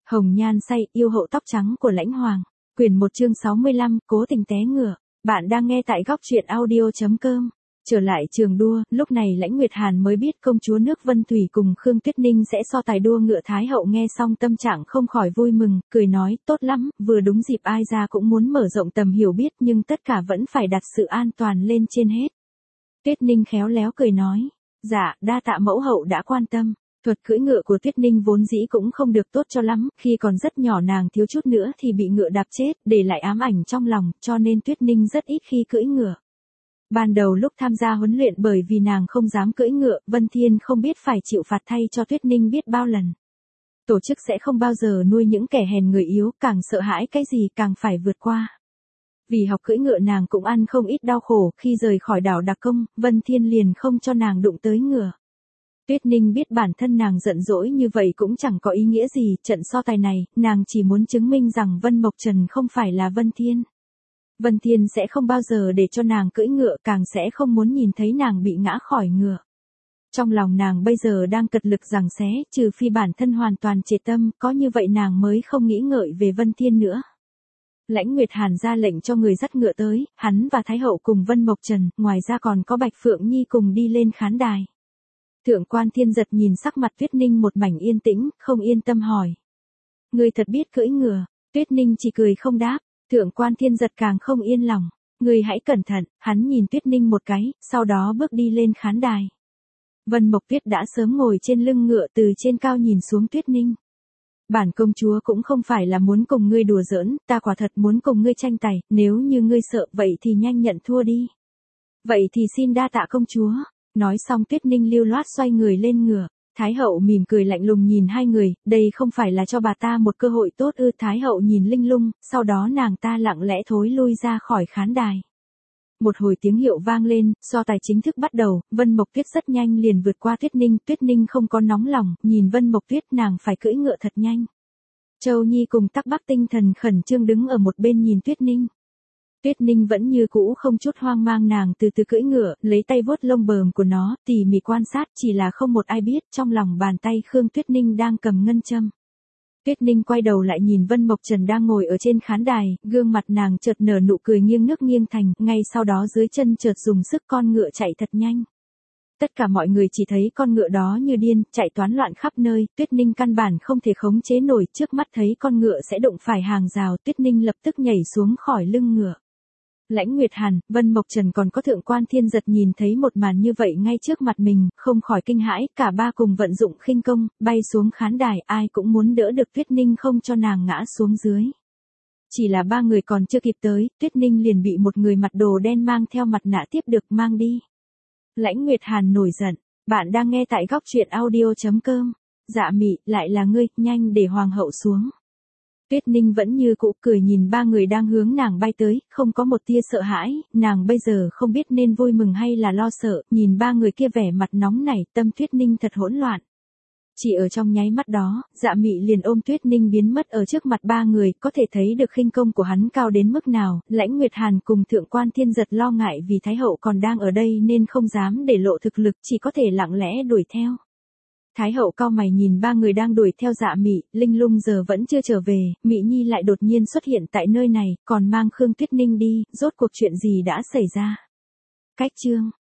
Hồng nhan say, yêu hậu tóc trắng của Lãnh Hoàng. Quyển 1 chương 65, cố tình té ngựa. Bạn đang nghe tại góc truyện audio.com. Trở lại trường đua, lúc này Lãnh Nguyệt Hàn mới biết công chúa nước Vân Thủy cùng Khương Tuyết Ninh sẽ so tài đua ngựa. Thái hậu nghe xong tâm trạng không khỏi vui mừng, cười nói, tốt lắm, vừa đúng dịp ai ra cũng muốn mở rộng tầm hiểu biết nhưng tất cả vẫn phải đặt sự an toàn lên trên hết. Tuyết Ninh khéo léo cười nói, dạ, đa tạ mẫu hậu đã quan tâm. Thuật cưỡi ngựa của Tuyết Ninh vốn dĩ cũng không được tốt cho lắm, khi còn rất nhỏ nàng thiếu chút nữa thì bị ngựa đạp chết, để lại ám ảnh trong lòng, cho nên Tuyết Ninh rất ít khi cưỡi ngựa. Ban đầu lúc tham gia huấn luyện bởi vì nàng không dám cưỡi ngựa, Vân Thiên không biết phải chịu phạt thay cho Tuyết Ninh biết bao lần. Tổ chức sẽ không bao giờ nuôi những kẻ hèn người yếu, càng sợ hãi cái gì càng phải vượt qua. Vì học cưỡi ngựa nàng cũng ăn không ít đau khổ, khi rời khỏi đảo Đặc Công, Vân Thiên liền không cho nàng đụng tới ngựa. Tuyết Ninh biết bản thân nàng giận dỗi như vậy cũng chẳng có ý nghĩa gì, trận so tài này, nàng chỉ muốn chứng minh rằng Vân Mộc Trần không phải là Vân Thiên. Vân Thiên sẽ không bao giờ để cho nàng cưỡi ngựa, càng sẽ không muốn nhìn thấy nàng bị ngã khỏi ngựa. Trong lòng nàng bây giờ đang cật lực giằng xé, trừ phi bản thân hoàn toàn triệt tâm, có như vậy nàng mới không nghĩ ngợi về Vân Thiên nữa. Lãnh Nguyệt Hàn ra lệnh cho người dắt ngựa tới, hắn và Thái hậu cùng Vân Mộc Trần, ngoài ra còn có Bạch Phượng Nhi cùng đi lên khán đài. Thượng quan Thiên Giật nhìn sắc mặt Tuyết Ninh một mảnh yên tĩnh, không yên tâm hỏi. Ngươi thật biết cưỡi ngựa, Tuyết Ninh chỉ cười không đáp, Thượng quan Thiên Giật càng không yên lòng. Ngươi hãy cẩn thận, hắn nhìn Tuyết Ninh một cái, sau đó bước đi lên khán đài. Vân Mộc Tuyết đã sớm ngồi trên lưng ngựa từ trên cao nhìn xuống Tuyết Ninh. Bản công chúa cũng không phải là muốn cùng ngươi đùa giỡn, ta quả thật muốn cùng ngươi tranh tài, nếu như ngươi sợ vậy thì nhanh nhận thua đi. Vậy thì xin đa tạ công chúa. Nói xong Tuyết Ninh lưu loát xoay người lên ngựa. Thái hậu mỉm cười lạnh lùng nhìn hai người, đây không phải là cho bà ta một cơ hội tốt ư? Thái hậu nhìn Linh Lung, sau đó nàng ta lặng lẽ thối lui ra khỏi khán đài. Một hồi tiếng hiệu vang lên, so tài chính thức bắt đầu, Vân Mộc Tuyết rất nhanh liền vượt qua Tuyết Ninh không có nóng lòng, nhìn Vân Mộc Tuyết nàng phải cưỡi ngựa thật nhanh. Châu Nhi cùng Tắc Bắc tinh thần khẩn trương đứng ở một bên nhìn Tuyết Ninh. Tuyết Ninh vẫn như cũ không chút hoang mang, nàng từ từ cưỡi ngựa, lấy tay vuốt lông bờm của nó, tỉ mỉ quan sát, chỉ là không một ai biết trong lòng bàn tay Khương Tuyết Ninh đang cầm ngân châm. Tuyết Ninh quay đầu lại nhìn Vân Mộc Trần đang ngồi ở trên khán đài, gương mặt nàng chợt nở nụ cười nghiêng nước nghiêng thành, ngay sau đó dưới chân chợt dùng sức con ngựa chạy thật nhanh. Tất cả mọi người chỉ thấy con ngựa đó như điên, chạy toán loạn khắp nơi, Tuyết Ninh căn bản không thể khống chế nổi, trước mắt thấy con ngựa sẽ đụng phải hàng rào, Tuyết Ninh lập tức nhảy xuống khỏi lưng ngựa. Lãnh Nguyệt Hàn, Vân Mộc Trần còn có Thượng quan Thiên Giật nhìn thấy một màn như vậy ngay trước mặt mình, không khỏi kinh hãi, cả ba cùng vận dụng khinh công, bay xuống khán đài, ai cũng muốn đỡ được Tuyết Ninh không cho nàng ngã xuống dưới. Chỉ là ba người còn chưa kịp tới, Tuyết Ninh liền bị một người mặc đồ đen mang theo mặt nạ tiếp được mang đi. Lãnh Nguyệt Hàn nổi giận, bạn đang nghe tại góc truyện audio.com. Dạ Mị, lại là ngươi, nhanh để hoàng hậu xuống. Tuyết Ninh vẫn như cũ cười nhìn ba người đang hướng nàng bay tới, không có một tia sợ hãi, nàng bây giờ không biết nên vui mừng hay là lo sợ, nhìn ba người kia vẻ mặt nóng nảy, tâm Tuyết Ninh thật hỗn loạn. Chỉ ở trong nháy mắt đó, Dạ Mị liền ôm Tuyết Ninh biến mất ở trước mặt ba người, có thể thấy được khinh công của hắn cao đến mức nào. Lãnh Nguyệt Hàn cùng Thượng quan Thiên Giật lo ngại vì Thái hậu còn đang ở đây nên không dám để lộ thực lực, chỉ có thể lặng lẽ đuổi theo. Thái hậu cau mày nhìn ba người đang đuổi theo Dạ Mị, Linh Lung giờ vẫn chưa trở về, Mị Nhi lại đột nhiên xuất hiện tại nơi này, còn mang Khương Tuyết Ninh đi, rốt cuộc chuyện gì đã xảy ra? Cách chương